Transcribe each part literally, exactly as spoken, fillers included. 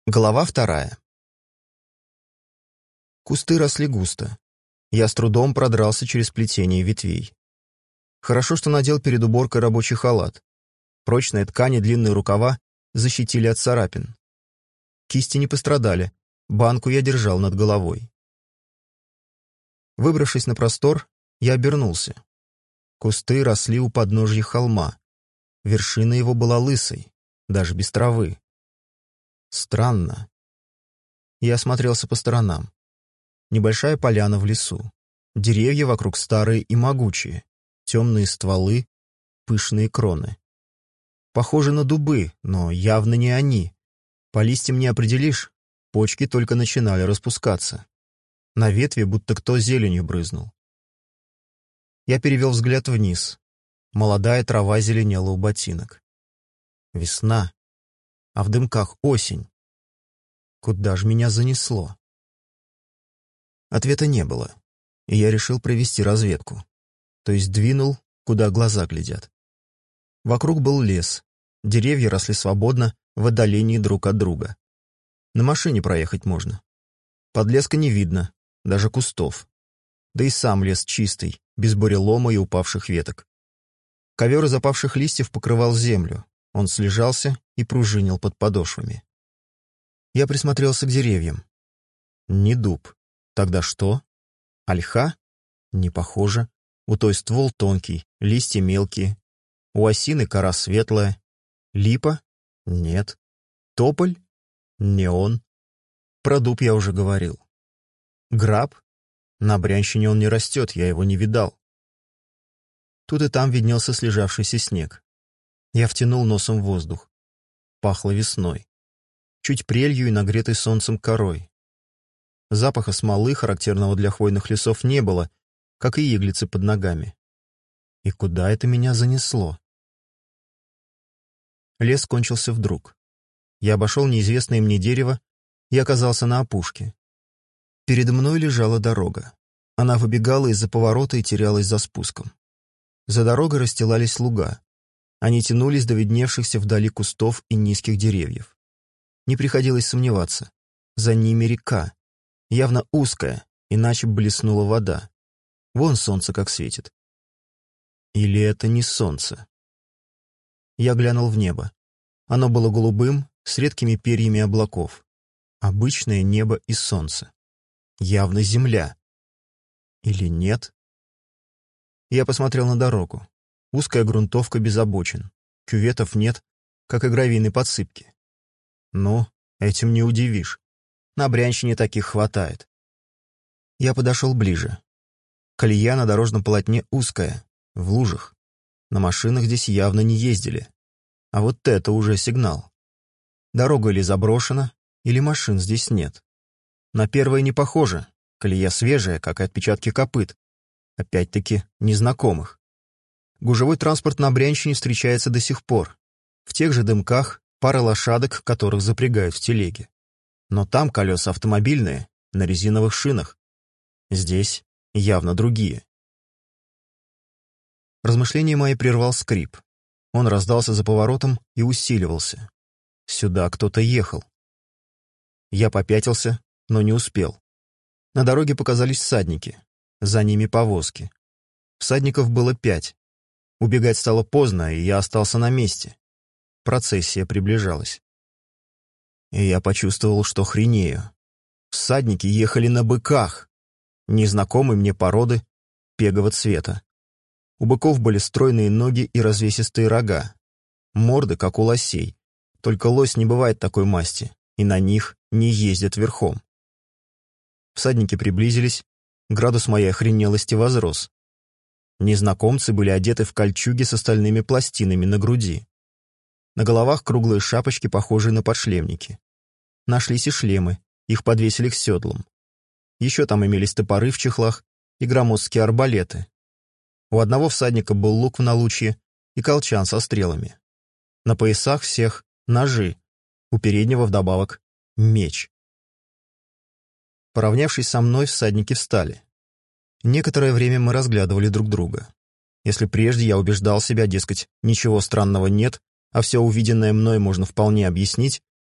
Глава вторая. Кусты росли густо. Я с трудом продрался через плетение ветвей. Хорошо, что надел перед уборкой рабочий халат. Прочная ткань и длинные рукава защитили от царапин. Кисти не пострадали, банку я держал над головой. Выбравшись на простор, я обернулся. Кусты росли у подножья холма. Вершина его была лысой, даже без травы. Странно. Я осмотрелся по сторонам. Небольшая поляна в лесу. Деревья вокруг старые и могучие. Темные стволы, пышные кроны. Похожи на дубы, но явно не они. По листьям не определишь, почки только начинали распускаться. На ветви будто кто зеленью брызнул. Я перевел взгляд вниз. Молодая трава зеленела у ботинок. Весна. А в дымках осень. Куда ж меня занесло? Ответа не было, и я решил провести разведку. То есть двинул, куда глаза глядят. Вокруг был лес. Деревья росли свободно, в отдалении друг от друга. На машине проехать можно. Подлеска не видно, даже кустов. Да и сам лес чистый, без бурелома и упавших веток. Ковер из опавших листьев покрывал землю. Он слежался и пружинил под подошвами. Я присмотрелся к деревьям. Не дуб. Тогда что? Ольха? Не похоже. У той ствол тонкий, листья мелкие. У осины кора светлая. Липа? Нет. Тополь? Не он. Про дуб я уже говорил. Граб? На Брянщине он не растет, я его не видал. Тут и там виднелся слежавшийся снег. Я втянул носом воздух. Пахло весной. Чуть прелью и нагретой солнцем корой. Запаха смолы, характерного для хвойных лесов, не было, как и иглицы под ногами. И куда это меня занесло? Лес кончился вдруг. Я обошел неизвестное мне дерево и оказался на опушке. Перед мной лежала дорога. Она выбегала из-за поворота и терялась за спуском. За дорогой расстилались луга. Они тянулись до видневшихся вдали кустов и низких деревьев. Не приходилось сомневаться. За ними река. Явно узкая, иначе бы блеснула вода. Вон солнце как светит. Или это не солнце? Я глянул в небо. Оно было голубым, с редкими перьями облаков. Обычное небо и солнце. Явно земля. Или нет? Я посмотрел на дорогу. Узкая грунтовка без обочин. Кюветов нет, как и гравийной подсыпки. Ну, этим не удивишь. На Брянщине таких хватает. Я подошел ближе. Колея на дорожном полотне узкая, в лужах. На машинах здесь явно не ездили. А вот это уже сигнал. Дорога или заброшена, или машин здесь нет. На первое не похоже. Колея свежая, как и отпечатки копыт. Опять-таки незнакомых. Гужевой транспорт на Брянщине встречается до сих пор. В тех же дымках пара лошадок, которых запрягают в телеге. Но там колеса автомобильные, на резиновых шинах. Здесь явно другие. Размышления мои прервал скрип. Он раздался за поворотом и усиливался. Сюда кто-то ехал. Я попятился, но не успел. На дороге показались всадники. За ними повозки. Всадников было пять. Убегать стало поздно, и я остался на месте. Процессия приближалась. И я почувствовал, что хренею. Всадники ехали на быках. Незнакомой мне породы, пегового цвета. У быков были стройные ноги и развесистые рога. Морды, как у лосей. Только лось не бывает такой масти, и на них не ездят верхом. Всадники приблизились, градус моей охренелости возрос. Незнакомцы были одеты в кольчуги с остальными пластинами на груди. На головах круглые шапочки, похожие на подшлемники. Нашлись и шлемы, их подвесили к седлам. Еще там имелись топоры в чехлах и громоздкие арбалеты. У одного всадника был лук в налучье и колчан со стрелами. На поясах всех ножи, у переднего вдобавок меч. Поравнявшись со мной, всадники встали. Некоторое время мы разглядывали друг друга. Если прежде я убеждал себя, дескать, ничего странного нет, а все увиденное мной можно вполне объяснить,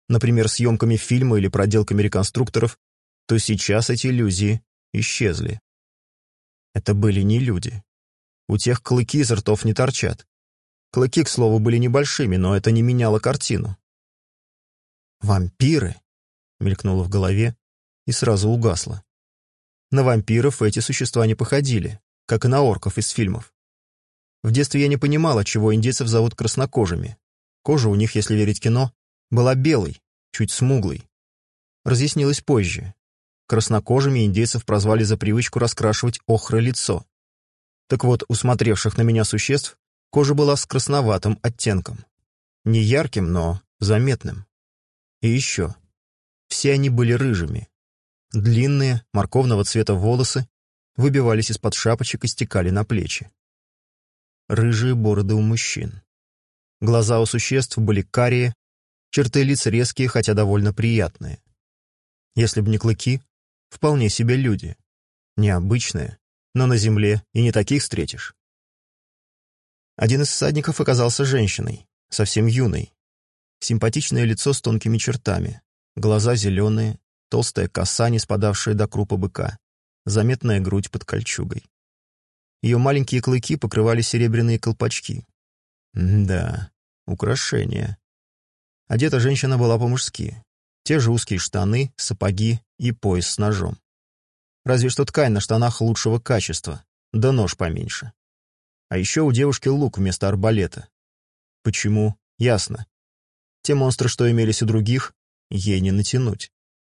например, съемками фильма или проделками реконструкторов, то сейчас эти иллюзии исчезли. Это были не люди. У тех клыки из ртов не торчат. Клыки, к слову, были небольшими, но это не меняло картину. «Вампиры!» — мелькнуло в голове и сразу угасло. На вампиров эти существа не походили, как и на орков из фильмов. В детстве я не понимал, отчего индейцев зовут краснокожими. Кожа у них, если верить кино, была белой, чуть смуглой. Разъяснилось позже. Краснокожими индейцев прозвали за привычку раскрашивать охрой лицо. Так вот, у смотревших на меня существ кожа была с красноватым оттенком. Не ярким, но заметным. И еще. Все они были рыжими. Длинные, морковного цвета волосы выбивались из-под шапочек и стекали на плечи. Рыжие бороды у мужчин. Глаза у существ были карие, черты лиц резкие, хотя довольно приятные. Если б не клыки, вполне себе люди. Необычные, но на земле и не таких встретишь. Один из всадников оказался женщиной, совсем юной. Симпатичное лицо с тонкими чертами, глаза зеленые, толстая коса, не спадавшая до крупа быка, заметная грудь под кольчугой. Ее маленькие клыки покрывали серебряные колпачки. Да, украшения. Одета женщина была по-мужски. Те же узкие штаны, сапоги и пояс с ножом. Разве что ткань на штанах лучшего качества, да нож поменьше. А еще у девушки лук вместо арбалета. Почему? Ясно. Те монстры, что имелись у других, ей не натянуть.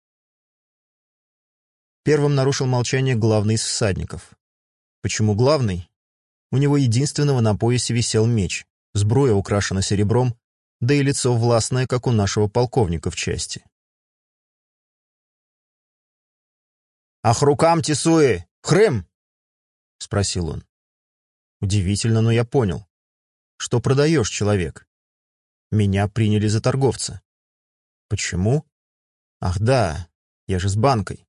Первым нарушил молчание главный из всадников. Почему главный? У него единственного на поясе висел меч, сбруя украшена серебром, да и лицо властное, как у нашего полковника в части. «Ах, рукам тесуи! Хрым!» — спросил он. Удивительно, но я понял. Что продаешь, человек? Меня приняли за торговца. Почему? Ах да, я же с банкой.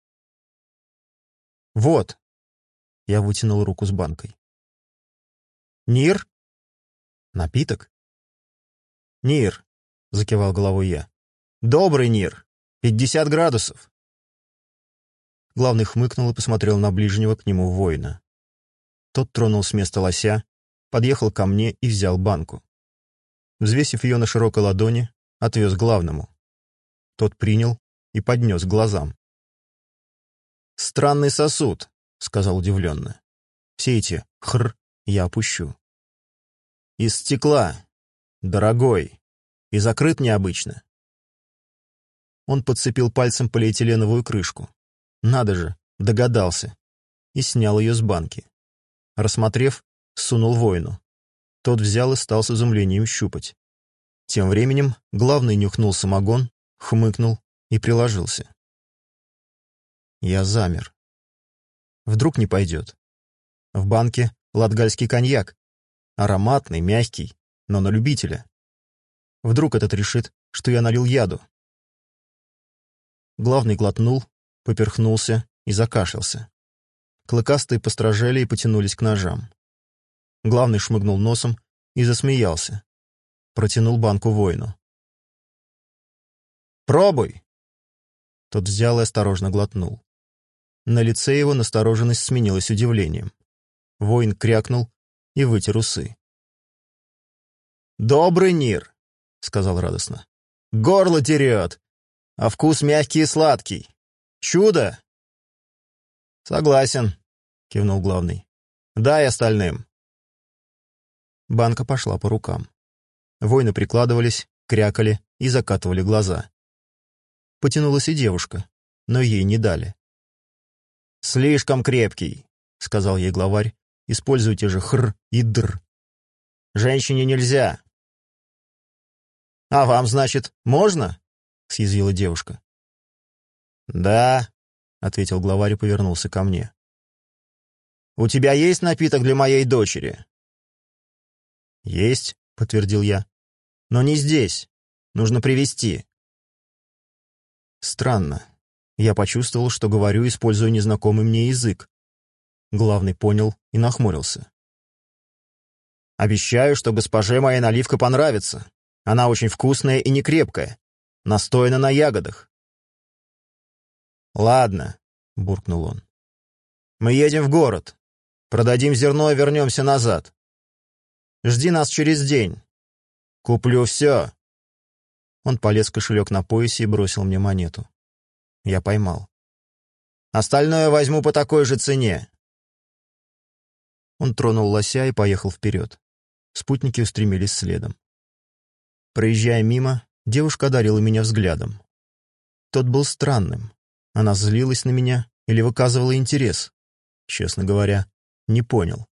Вот. Я вытянул руку с банкой. Нир? Напиток? Нир, закивал головой я. Добрый Нир. Пятьдесят градусов. Главный хмыкнул и посмотрел на ближнего к нему воина. Тот тронул с места лося, подъехал ко мне и взял банку. Взвесив ее на широкой ладони, отвез главному. Тот принял и поднес к глазам. «Странный сосуд», — сказал удивленно. «Все эти «хр» я опущу». «Из стекла. Дорогой. И закрыт необычно». Он подцепил пальцем полиэтиленовую крышку. Надо же, догадался. И снял ее с банки. Рассмотрев, сунул воину. Тот взял и стал с изумлением щупать. Тем временем главный нюхнул самогон, хмыкнул и приложился. Я замер. Вдруг не пойдет. В банке латгальский коньяк. Ароматный, мягкий, но на любителя. Вдруг этот решит, что я налил яду. Главный глотнул, поперхнулся и закашлялся. Клыкастые постражели и потянулись к ножам. Главный шмыгнул носом и засмеялся. Протянул банку воину. «Пробуй!» Тот взял и осторожно глотнул. На лице его настороженность сменилась удивлением. Воин крякнул и вытер усы. «Добрый Нир!» — сказал радостно. «Горло дерет, а вкус мягкий и сладкий. Чудо!» «Согласен», — кивнул главный. «Дай остальным». Банка пошла по рукам. Воины прикладывались, крякали и закатывали глаза. Потянулась и девушка, но ей не дали. «Слишком крепкий», — сказал ей главарь, используя те же «хр» и «др». «Женщине нельзя». «А вам, значит, можно?» — съязвила девушка. «Да», — ответил главарь и повернулся ко мне. «У тебя есть напиток для моей дочери?» «Есть», — подтвердил я. «Но не здесь. Нужно привезти». Странно. Я почувствовал, что говорю, используя незнакомый мне язык. Главный понял и нахмурился. «Обещаю, что госпоже моя наливка понравится. Она очень вкусная и не крепкая. Настояно на ягодах». «Ладно», — буркнул он. «Мы едем в город. Продадим зерно и вернемся назад. Жди нас через день. Куплю все». Он полез в кошелек на поясе и бросил мне монету. Я поймал. «Остальное возьму по такой же цене». Он тронул лося и поехал вперед. Спутники устремились следом. Проезжая мимо, девушка одарила меня взглядом. Тот был странным. Она злилась на меня или выказывала интерес. Честно говоря, не понял.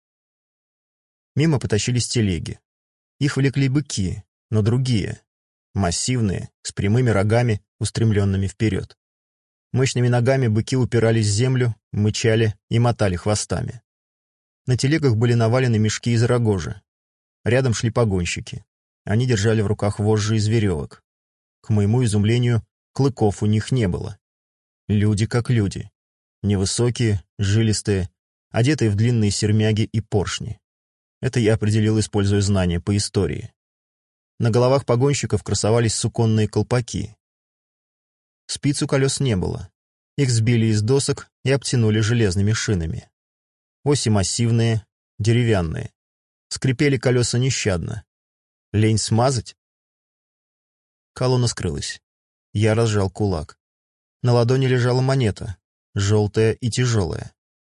Мимо потащились телеги. Их влекли быки, но другие. Массивные, с прямыми рогами, устремленными вперед. Мощными ногами быки упирались в землю, мычали и мотали хвостами. На телегах были навалены мешки из рогожи. Рядом шли погонщики. Они держали в руках вожжи из веревок. К моему изумлению, клыков у них не было. Люди как люди. Невысокие, жилистые, одетые в длинные сермяги и поршни. Это я определил, используя знания по истории. На головах погонщиков красовались суконные колпаки. Спиц у колес не было. Их сбили из досок и обтянули железными шинами. Оси массивные, деревянные. Скрипели колеса нещадно. Лень смазать? Колонна скрылась. Я разжал кулак. На ладони лежала монета, желтая и тяжелая.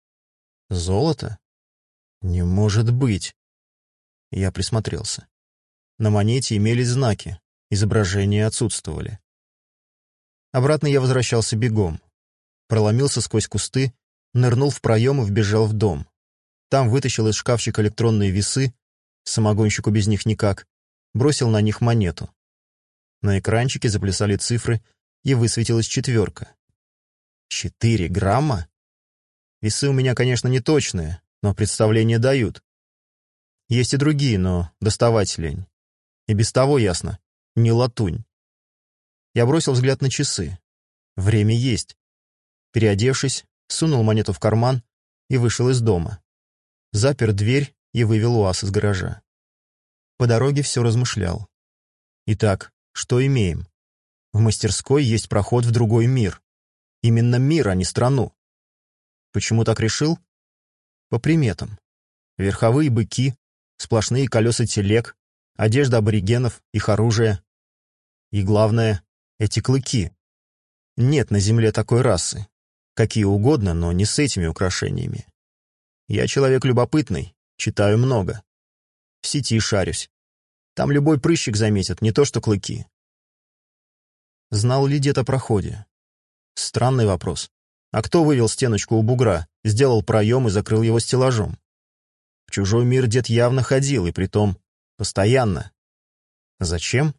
Золото? Не может быть. Я присмотрелся. На монете имелись знаки, изображения отсутствовали. Обратно я возвращался бегом. Проломился сквозь кусты, нырнул в проем и вбежал в дом. Там вытащил из шкафчика электронные весы, самогонщику без них никак, бросил на них монету. На экранчике заплясали цифры, и высветилась четверка. Четыре грамма? Весы у меня, конечно, не точные, но представление дают. Есть и другие, но доставать лень. И без того ясно, не латунь. Я бросил взгляд на часы. Время есть. Переодевшись, сунул монету в карман и вышел из дома. Запер дверь и вывел УАЗ из гаража. По дороге все размышлял. Итак, что имеем? В мастерской есть проход в другой мир. Именно мир, а не страну. Почему так решил? По приметам. Верховые быки, сплошные колеса телег, одежда аборигенов, их оружие. И главное, эти клыки. Нет на земле такой расы. Какие угодно, но не с этими украшениями. Я человек любопытный, читаю много. В сети шарюсь. Там любой прыщик заметит, не то что клыки. Знал ли дед о проходе? Странный вопрос. А кто вывел стеночку у бугра, сделал проем и закрыл его стеллажом? В чужой мир дед явно ходил, и притом постоянно. Зачем?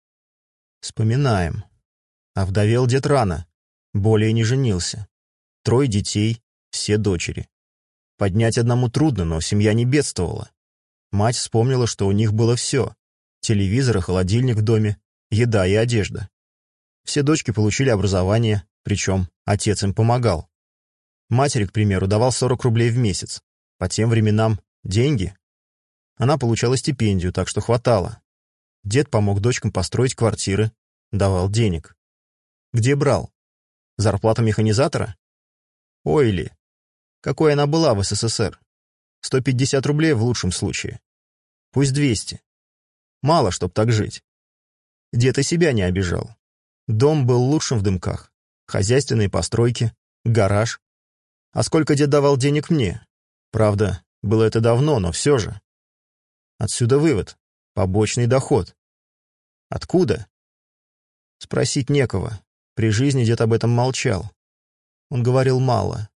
Вспоминаем. Овдовел дед рано, более не женился. Трое детей, все дочери. Поднять одному трудно, но семья не бедствовала. Мать вспомнила, что у них было все. Телевизор и холодильник в доме, еда и одежда. Все дочки получили образование, причем отец им помогал. Матери, к примеру, давал сорок рублей в месяц. По тем временам деньги. Она получала стипендию, так что хватало. Дед помог дочкам построить квартиры, давал денег. Где брал? Зарплата механизатора? Ой ли, какой она была в СССР? сто пятьдесят рублей в лучшем случае. Пусть двести. Мало, чтоб так жить. Дед и себя не обижал. Дом был лучшим в Дымках. Хозяйственные постройки, гараж. А сколько дед давал денег мне? Правда, было это давно, но все же. Отсюда вывод. Побочный доход. Откуда? Спросить некого. При жизни дед об этом молчал. Он говорил мало.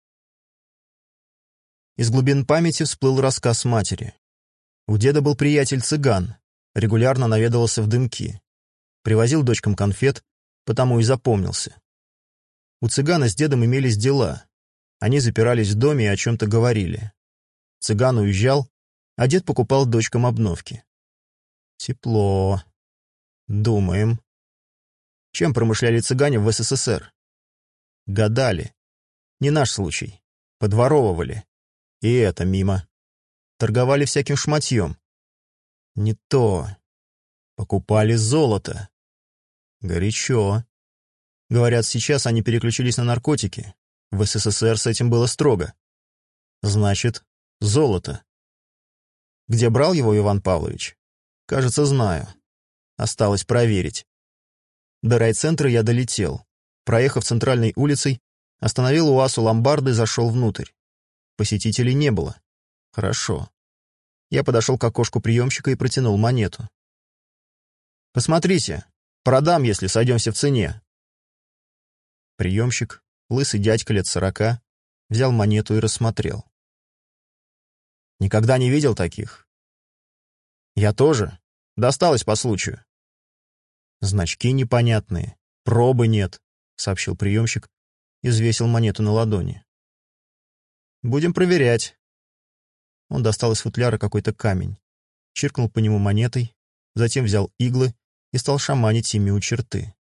Из глубин памяти всплыл рассказ матери. У деда был приятель-цыган, регулярно наведывался в Дымки. Привозил дочкам конфет, потому и запомнился. У цыгана с дедом имелись дела. Они запирались в доме и о чем-то говорили. Цыган уезжал, а дед покупал дочкам обновки. Тепло. Думаем. Чем промышляли цыгане в СССР? Гадали. Не наш случай. Подворовывали. И это мимо. Торговали всяким шматьем. Не то. Покупали золото. Горячо. Говорят, сейчас они переключились на наркотики. В СССР с этим было строго. Значит, золото. Где брал его Иван Павлович? Кажется, знаю. Осталось проверить. До райцентра я долетел. Проехав центральной улицей, остановил УАЗ у ломбарды и зашел внутрь. Посетителей не было. Хорошо. Я подошел к окошку приемщика и протянул монету. «Посмотрите, продам, если сойдемся в цене». Приемщик, лысый дядька лет сорока, взял монету и рассмотрел. «Никогда не видел таких?» «Я тоже. Досталось по случаю». «Значки непонятные, пробы нет», — сообщил приемщик и взвесил монету на ладони. «Будем проверять». Он достал из футляра какой-то камень, чиркнул по нему монетой, затем взял иглы и стал шаманить ими у черты.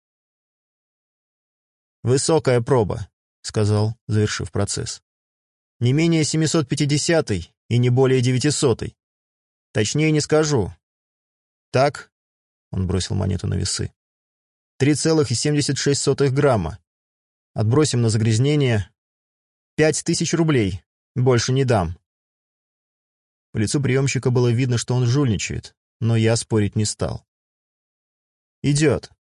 «Высокая проба», — сказал, завершив процесс. «Не менее семисот пятидесятой и не более девятисотой. Точнее не скажу. Так», — он бросил монету на весы, три целых семьдесят шесть сотых грамма. Отбросим на загрязнение. Пять тысяч рублей. Больше не дам». По лицу приемщика было видно, что он жульничает, но я спорить не стал. «Идет».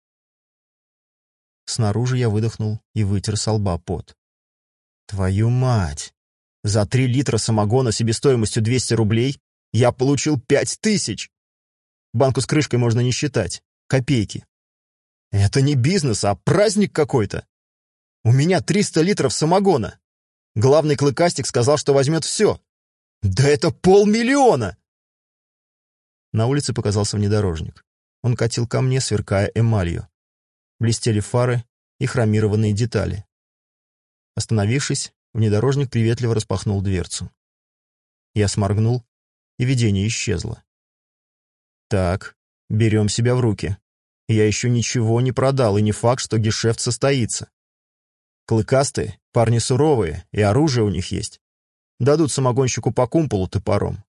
Снаружи я выдохнул и вытер со лба пот. «Твою мать! За три литра самогона себестоимостью двести рублей я получил пять тысяч! Банку с крышкой можно не считать. Копейки. Это не бизнес, а праздник какой-то. У меня триста литров самогона. Главный клыкастик сказал, что возьмет все. Да это полмиллиона!» На улице показался внедорожник. Он катил ко мне, сверкая эмалью. Блестели фары и хромированные детали. Остановившись, внедорожник приветливо распахнул дверцу. Я сморгнул, и видение исчезло. Так, берем себя в руки. Я еще ничего не продал, и не факт, что гешефт состоится. Клыкастые, парни суровые, и оружие у них есть. Дадут самогонщику по кумполу топором.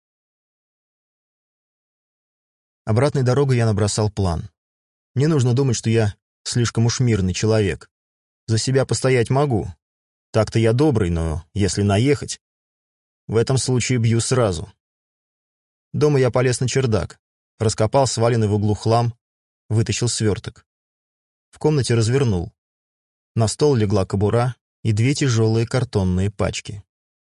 Обратной дорогой я набросал план. Не нужно думать, что я слишком уж мирный человек. За себя постоять могу. Так-то я добрый, но если наехать, в этом случае бью сразу. Дома я полез на чердак, раскопал сваленный в углу хлам, вытащил сверток. В комнате развернул. На стол легла кобура и две тяжелые картонные пачки.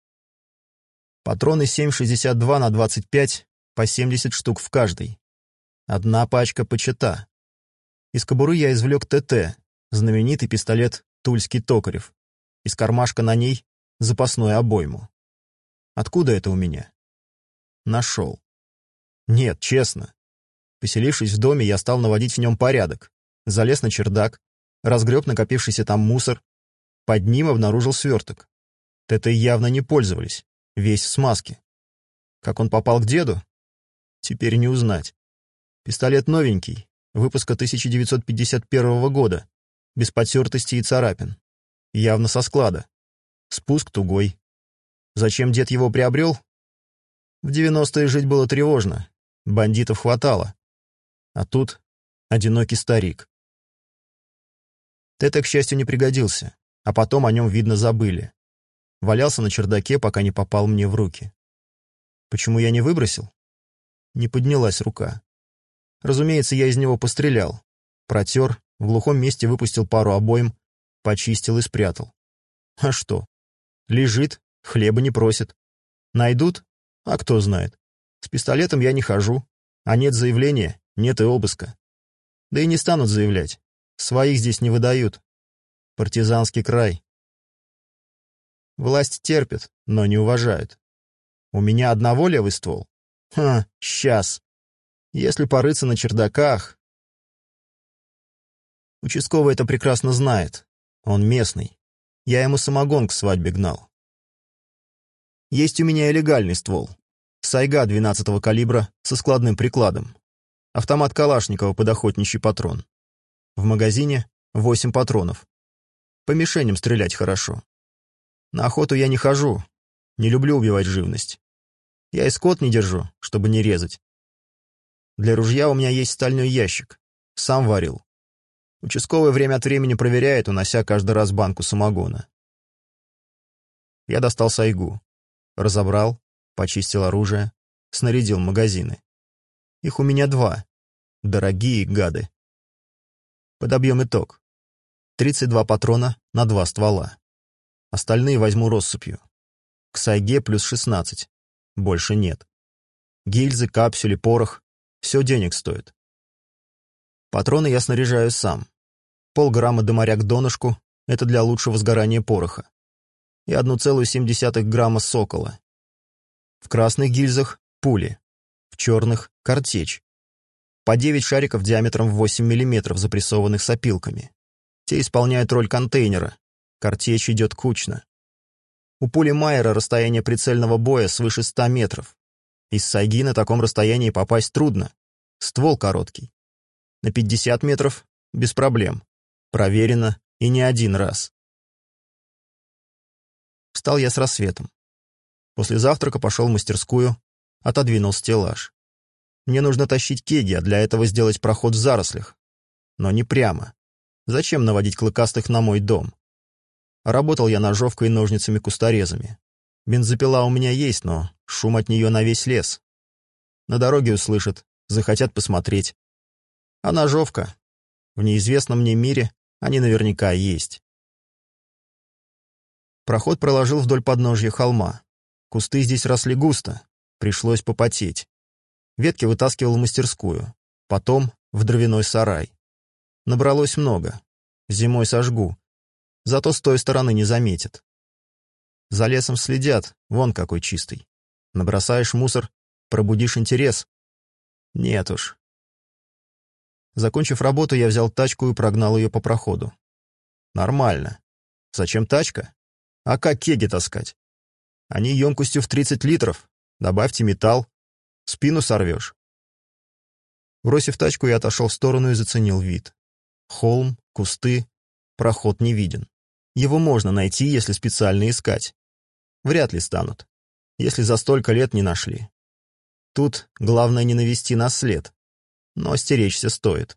Патроны семь шестьдесят два на двадцать пять, по семьдесят штук в каждой. Одна пачка почета. Из кобуры я извлек ТТ, знаменитый пистолет Тульский Токарев. Из кармашка на ней запасную обойму. Откуда это у меня? Нашел. Нет, честно. Поселившись в доме, я стал наводить в нем порядок. Залез на чердак, разгреб накопившийся там мусор. Под ним обнаружил сверток. ТТ явно не пользовались, весь в смазке. Как он попал к деду? Теперь не узнать. Пистолет новенький, выпуска тысяча девятьсот пятьдесят первого года, без потертостей и царапин. Явно со склада. Спуск тугой. Зачем дед его приобрел? В девяностые жить было тревожно. Бандитов хватало. А тут одинокий старик. ТТ, к счастью, не пригодился, а потом о нем, видно, забыли. Валялся на чердаке, пока не попал мне в руки. Почему я не выбросил? Не поднялась рука. Разумеется, я из него пострелял. Протер, в глухом месте выпустил пару обоим, почистил и спрятал. А что? Лежит, хлеба не просит. Найдут? А кто знает. С пистолетом я не хожу, а нет заявления, нет и обыска. Да и не станут заявлять. Своих здесь не выдают. Партизанский край. Власть терпит, но не уважают. У меня одного левый ствол? Ха, сейчас. Если порыться на чердаках... Участковый это прекрасно знает. Он местный. Я ему самогон к свадьбе гнал. Есть у меня и легальный ствол. Сайга двенадцатого калибра со складным прикладом. Автомат Калашникова под охотничий патрон. В магазине восемь патронов. По мишеням стрелять хорошо. На охоту я не хожу. Не люблю убивать живность. Я и скот не держу, чтобы не резать. Для ружья у меня есть стальной ящик. Сам варил. Участковый время от времени проверяет, унося каждый раз банку самогона. Я достал сайгу. Разобрал, почистил оружие, снарядил магазины. Их у меня два. Дорогие гады. Подобьем итог. тридцать два патрона на два ствола. Остальные возьму россыпью. К сайге плюс шестнадцать. Больше нет. Гильзы, капсюли, порох. Все денег стоит. Патроны я снаряжаю сам. Полграмма дымаря к донышку — это для лучшего сгорания пороха. И одна целая семь десятых грамма сокола. В красных гильзах — пули. В черных — картечь. По девять шариков диаметром в восемь миллиметров, запрессованных с опилками. Те исполняют роль контейнера. Картечь идет кучно. У пули Майера расстояние прицельного боя свыше ста метров. Из сайги на таком расстоянии попасть трудно. Ствол короткий. На пятьдесят метров — без проблем. Проверено и не один раз. Встал я с рассветом. После завтрака пошел в мастерскую, отодвинул стеллаж. Мне нужно тащить кеги, а для этого сделать проход в зарослях. Но не прямо. Зачем наводить клыкастых на мой дом? Работал я ножовкой и ножницами-кусторезами. Бензопила у меня есть, но шум от нее на весь лес. На дороге услышат, захотят посмотреть. А ножовка? В неизвестном мне мире они наверняка есть. Проход проложил вдоль подножья холма. Кусты здесь росли густо, пришлось попотеть. Ветки вытаскивал в мастерскую, потом в дровяной сарай. Набралось много. Зимой сожгу. Зато с той стороны не заметят. За лесом следят, вон какой чистый. Набросаешь мусор, пробудишь интерес. Нет уж. Закончив работу, я взял тачку и прогнал ее по проходу. Нормально. Зачем тачка? А как кеги таскать? Они емкостью в тридцать литров. Добавьте металл. Спину сорвешь. Бросив тачку, я отошел в сторону и заценил вид. Холм, кусты, проход не виден. Его можно найти, если специально искать. Вряд ли станут, если за столько лет не нашли. Тут главное не навести на след, но остеречься стоит.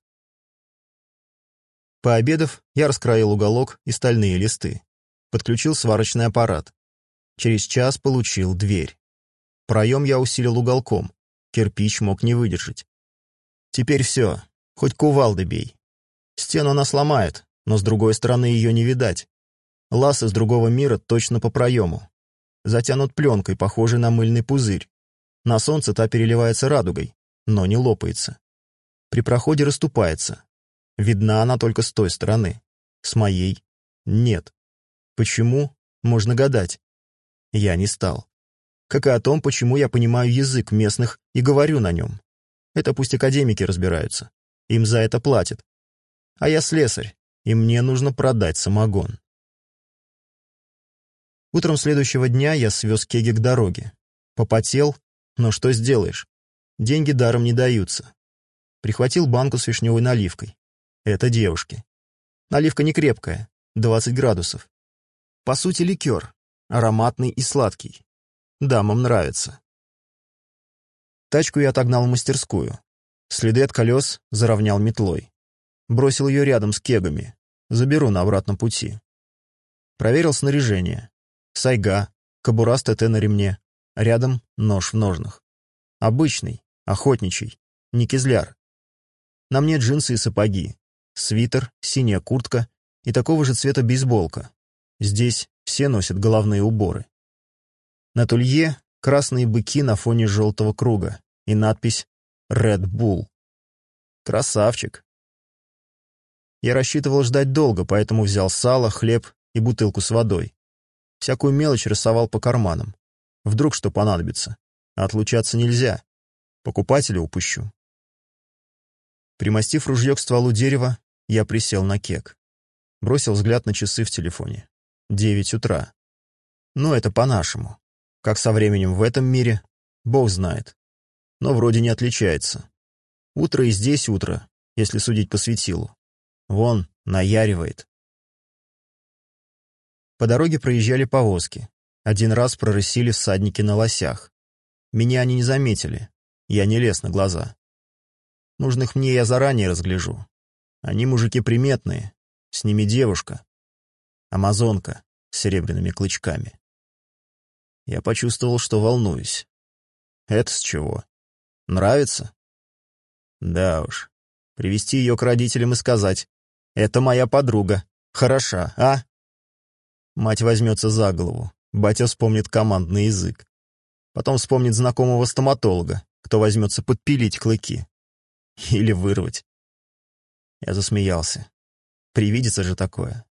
Пообедав, я раскроил уголок и стальные листы. Подключил сварочный аппарат. Через час получил дверь. Проем я усилил уголком. Кирпич мог не выдержать. Теперь все, хоть кувалдой бей. Стену она сломает, но с другой стороны ее не видать. Лаз из другого мира точно по проему. Затянут пленкой, похожей на мыльный пузырь. На солнце та переливается радугой, но не лопается. При проходе расступается. Видна она только с той стороны. С моей нет. Почему? Можно гадать. Я не стал. Как и о том, почему я понимаю язык местных и говорю на нем. Это пусть академики разбираются. Им за это платят. А я слесарь, и мне нужно продать самогон. Утром следующего дня я свез кеги к дороге. Попотел, но что сделаешь? Деньги даром не даются. Прихватил банку с вишневой наливкой. Это девушке. Наливка не крепкая, двадцать градусов. По сути, ликер, ароматный и сладкий. Дамам нравится. Тачку я отогнал в мастерскую. Следы от колес заровнял метлой. Бросил ее рядом с кегами. Заберу на обратном пути. Проверил снаряжение. Сайга, кобура с ТТ на ремне. Рядом нож в ножнах. Обычный, охотничий, не кизляр. На мне джинсы и сапоги. Свитер, синяя куртка и такого же цвета бейсболка. Здесь все носят головные уборы. На тулье красные быки на фоне желтого круга и надпись «Red Bull». Красавчик. Я рассчитывал ждать долго, поэтому взял сало, хлеб и бутылку с водой. Всякую мелочь рассовал по карманам. Вдруг что понадобится. А отлучаться нельзя. Покупателя упущу. Примостив ружье к стволу дерева, я присел на кег. Бросил взгляд на часы в телефоне. Девять утра. Ну, это по-нашему. Как со временем в этом мире, бог знает. Но вроде не отличается. Утро и здесь утро, если судить по светилу. Вон, наяривает. По дороге проезжали повозки. Один раз прорысили всадники на лосях. Меня они не заметили. Я не лез на глаза. Нужных мне я заранее разгляжу. Они мужики приметные, с ними девушка, амазонка с серебряными клычками. Я почувствовал, что волнуюсь. Это с чего? Нравится? Да уж. Привести ее к родителям и сказать: «Это моя подруга. Хороша, а?» Мать возьмется за голову. Батя вспомнит командный язык. Потом вспомнит знакомого стоматолога, кто возьмется подпилить клыки. Или вырвать. Я засмеялся. Привидится же такое.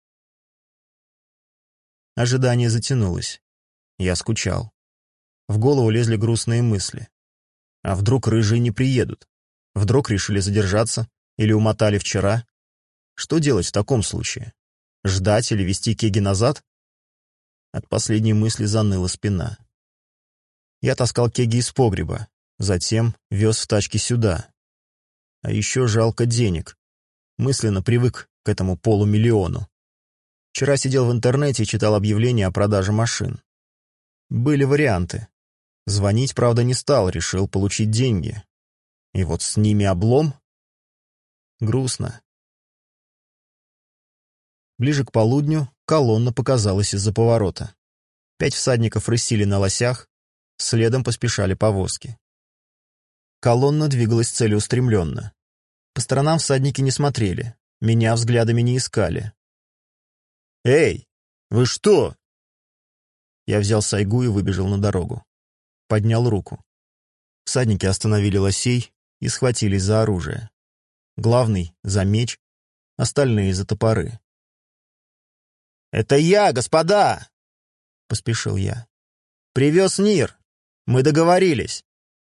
Ожидание затянулось. Я скучал. В голову лезли грустные мысли. А вдруг рыжие не приедут? Вдруг решили задержаться? Или умотали вчера? Что делать в таком случае? Ждать или везти Кеги назад? От последней мысли заныла спина. Я таскал Кеги из погреба, затем вез в тачке сюда. А еще жалко денег. Мысленно привык к этому полумиллиону. Вчера сидел в интернете и читал объявления о продаже машин. Были варианты. Звонить, правда, не стал, решил получить деньги. И вот с ними облом? Грустно. Ближе к полудню колонна показалась из-за поворота. Пять всадников рысили на лосях, следом поспешали повозки. Колонна двигалась целеустремленно. По сторонам всадники не смотрели, меня взглядами не искали. «Эй, вы что?» Я взял сайгу и выбежал на дорогу. Поднял руку. Всадники остановили лосей и схватились за оружие. Главный — за меч, остальные — за топоры. «Это я, господа!» — поспешил я. «Привез Нир. Мы договорились».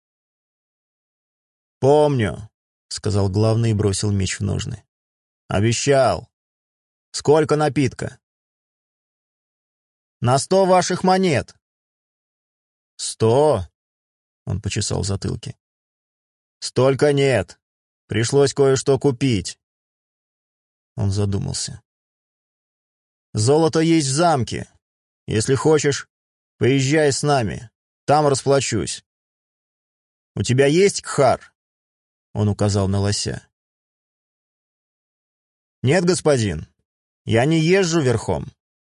«Помню», — сказал главный и бросил меч в ножны. «Обещал. Сколько напитка?» «На сто ваших монет». «Сто?» — он почесал в затылке. «Столько нет. Пришлось кое-что купить». Он задумался. «Золото есть в замке. Если хочешь, поезжай с нами. Там расплачусь. У тебя есть кхар?» Он указал на лося. «Нет, господин. Я не езжу верхом».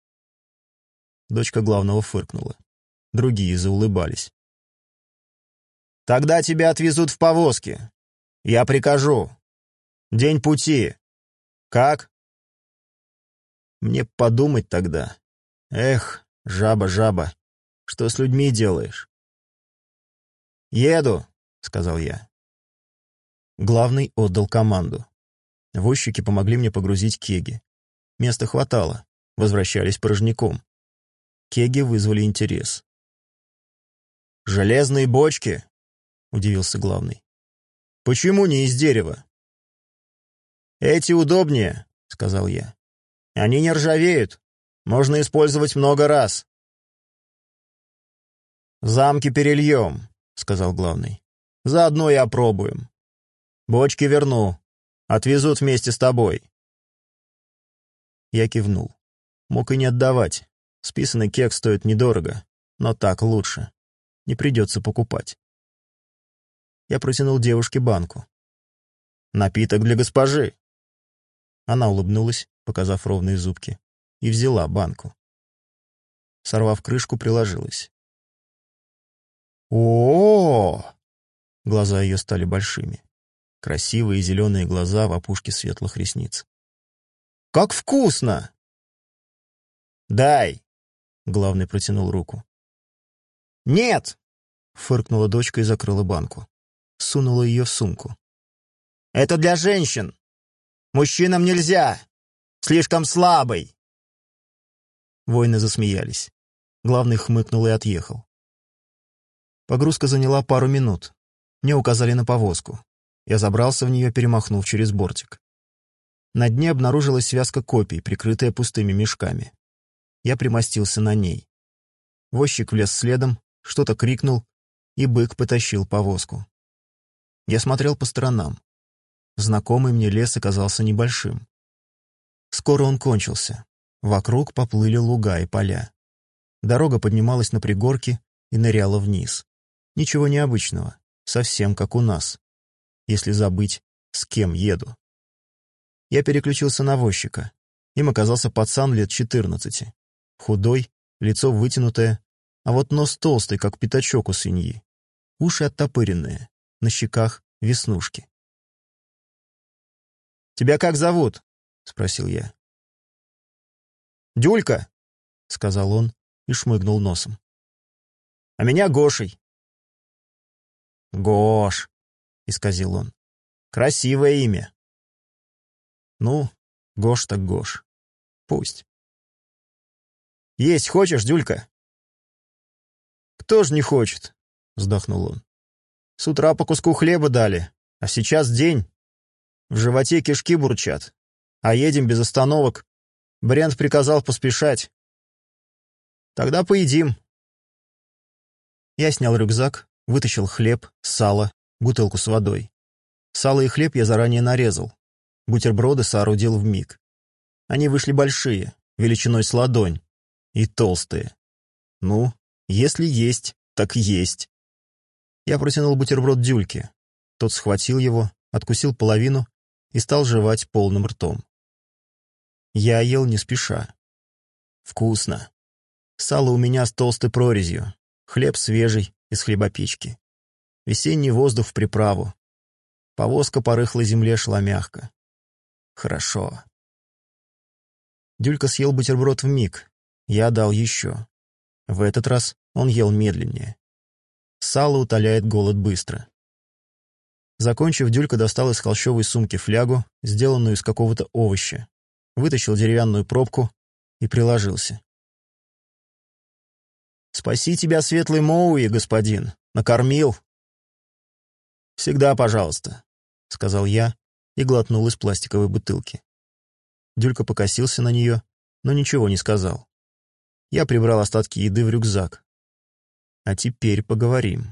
Дочка главного фыркнула. Другие заулыбались. «Тогда тебя отвезут в повозке. Я прикажу. День пути. Как?» Мне подумать тогда. Эх, жаба, жаба, что с людьми делаешь? «Еду», — сказал я. Главный отдал команду. Возчики помогли мне погрузить кеги. Места хватало, возвращались порожняком. Кеги вызвали интерес. «Железные бочки?» — удивился главный. «Почему не из дерева?» «Эти удобнее», — сказал я. «Они не ржавеют. Можно использовать много раз». «Замки перельем», — сказал главный. «Заодно и опробуем. Бочки верну. Отвезут вместе с тобой». Я кивнул. Мог и не отдавать. Списанный кек стоит недорого, но так лучше. Не придется покупать. Я протянул девушке банку. «Напиток для госпожи». Она улыбнулась, показав ровные зубки, и взяла банку. Сорвав крышку, приложилась. О-о-о! Глаза ее стали большими. Красивые зеленые глаза в опушке светлых ресниц. «Как вкусно!» «Дай!» — главный протянул руку. «Нет!» — фыркнула дочка и закрыла банку. Сунула ее в сумку. «Это для женщин! Мужчинам нельзя! Слишком слабый!» Воины засмеялись. Главный хмыкнул и отъехал. Погрузка заняла пару минут. Мне указали на повозку. Я забрался в нее, перемахнув через бортик. На дне обнаружилась связка копий, прикрытая пустыми мешками. Я примостился на ней. Возчик влез следом, что-то крикнул, и бык потащил повозку. Я смотрел по сторонам. Знакомый мне лес оказался небольшим. Скоро он кончился. Вокруг поплыли луга и поля. Дорога поднималась на пригорки и ныряла вниз. Ничего необычного, совсем как у нас, если забыть, с кем еду. Я переключился на возчика. Им оказался пацан лет четырнадцати. Худой, лицо вытянутое, а вот нос толстый, как пятачок у свиньи. Уши оттопыренные, на щеках веснушки. «Тебя как зовут?» — спросил я. «Дюлька», — сказал он и шмыгнул носом. «А меня Гошей». «Гош», — исказил он. «Красивое имя». «Ну, Гош так Гош. Пусть». «Есть хочешь, Дюлька?» «Кто ж не хочет?» — вздохнул он. «С утра по куску хлеба дали, а сейчас день. В животе кишки бурчат, а едем без остановок. Брент приказал поспешать. Тогда поедим». Я снял рюкзак, вытащил хлеб, сало, бутылку с водой. Сало и хлеб я заранее нарезал. Бутерброды соорудил вмиг. Они вышли большие, величиной с ладонь, и толстые. Ну, если есть, так есть. Я протянул бутерброд Дюльке. Тот схватил его, откусил половину и стал жевать полным ртом. Я ел не спеша. Вкусно. Сало у меня с толстой прорезью, хлеб свежий из хлебопечки. Весенний воздух в приправу. Повозка по рыхлой земле шла мягко. Хорошо. Дюлька съел бутерброд вмиг. Я дал еще. В этот раз он ел медленнее. Сало утоляет голод быстро. Закончив, Дюлька достал из холщовой сумки флягу, сделанную из какого-то овоща, вытащил деревянную пробку и приложился. «Спаси тебя, светлый Моуи, господин! Накормил!» «Всегда пожалуйста», — сказал я и глотнул из пластиковой бутылки. Дюлька покосился на нее, но ничего не сказал. Я прибрал остатки еды в рюкзак. А теперь поговорим.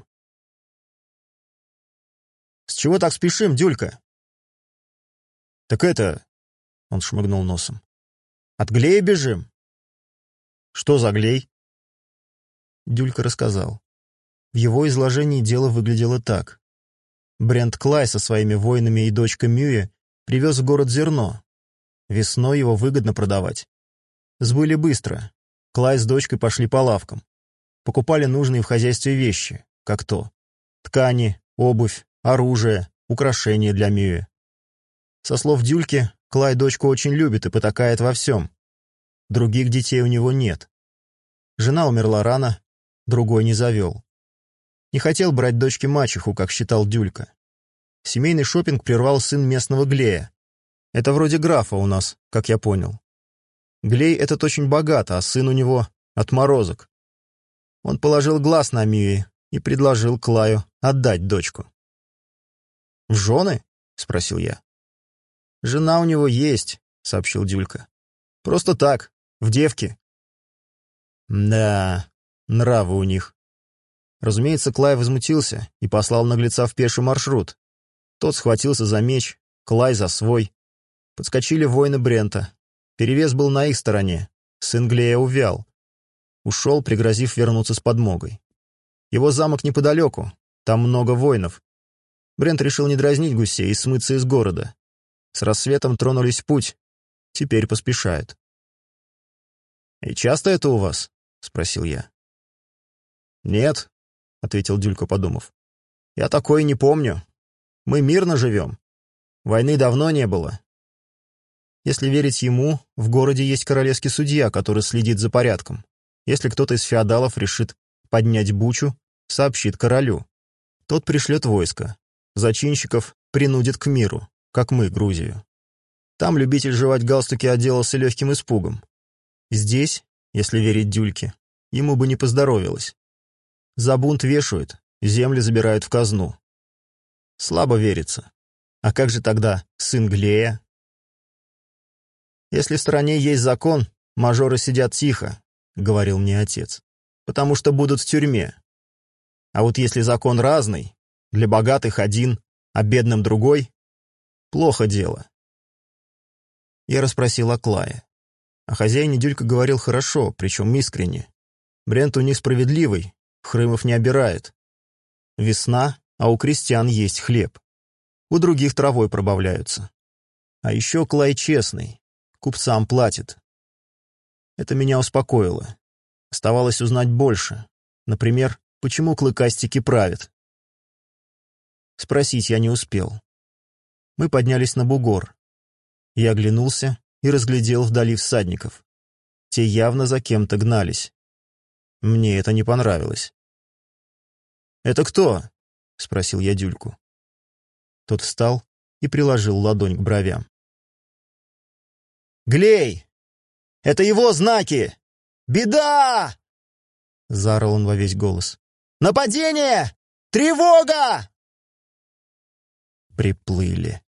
«С чего так спешим, Дюлька?» «Так это...» — он шмыгнул носом. «От Глея бежим». «Что за Глей?» Дюлька рассказал. В его изложении дело выглядело так. Брент Клай со своими воинами и дочкой Мюе привез в город зерно. Весной его выгодно продавать. Сбыли быстро. Клай с дочкой пошли по лавкам. Покупали нужные в хозяйстве вещи, как то ткани, обувь, оружие, украшения для Мюе. Со слов Дюльки, Клай дочку очень любит и потакает во всем. Других детей у него нет. Жена умерла рано, другой не завел. Не хотел брать дочке мачеху, как считал Дюлька. Семейный шопинг прервал сын местного Глея. Это вроде графа у нас, как я понял. Глей этот очень богат, а сын у него отморозок. Он положил глаз на Мюи и предложил Клаю отдать дочку. «В жены?» — спросил я. «Жена у него есть», — сообщил Дюлька. «Просто так, в девке». Да, нравы у них. Разумеется, Клай возмутился и послал наглеца в пеший маршрут. Тот схватился за меч, Клай за свой. Подскочили воины Брента. Перевес был на их стороне. Сын Глея увял. Ушел, пригрозив вернуться с подмогой. Его замок неподалеку, там много воинов. Брент решил не дразнить гусей и смыться из города. С рассветом тронулись в путь. Теперь поспешают. «И часто это у вас?» — спросил я. «Нет», — ответил Дюлька, подумав. «Я такое не помню. Мы мирно живем. Войны давно не было». Если верить ему, в городе есть королевский судья, который следит за порядком. Если кто-то из феодалов решит поднять бучу, сообщит королю. Тот пришлет войско. Зачинщиков принудит к миру, как мы, Грузию. Там любитель жевать галстуки отделался легким испугом. Здесь, если верить Дюльке, ему бы не поздоровилось. За бунт вешают, земли забирают в казну. Слабо верится. А как же тогда сын Глея? «Если в стране есть закон, мажоры сидят тихо», — говорил мне отец, «потому что будут в тюрьме. А вот если закон разный, для богатых один, а бедным другой, плохо дело». Я расспросил о Клае. О хозяине Дюлька говорил хорошо, причем искренне. Брент у них справедливый, хрымов не обирает. Весна, а у крестьян есть хлеб. У других травой пробавляются. А еще Клай честный, купцам платит. Это меня успокоило. Оставалось узнать больше. Например, почему клыкастики правят. Спросить я не успел. Мы поднялись на бугор. Я оглянулся и разглядел вдали всадников. Те явно за кем-то гнались. Мне это не понравилось. «Это кто?» — спросил я Дюльку. Тот встал и приложил ладонь к бровям. «Глей! Это его знаки! Беда!» — заорал он во весь голос. «Нападение! Тревога!» Приплыли.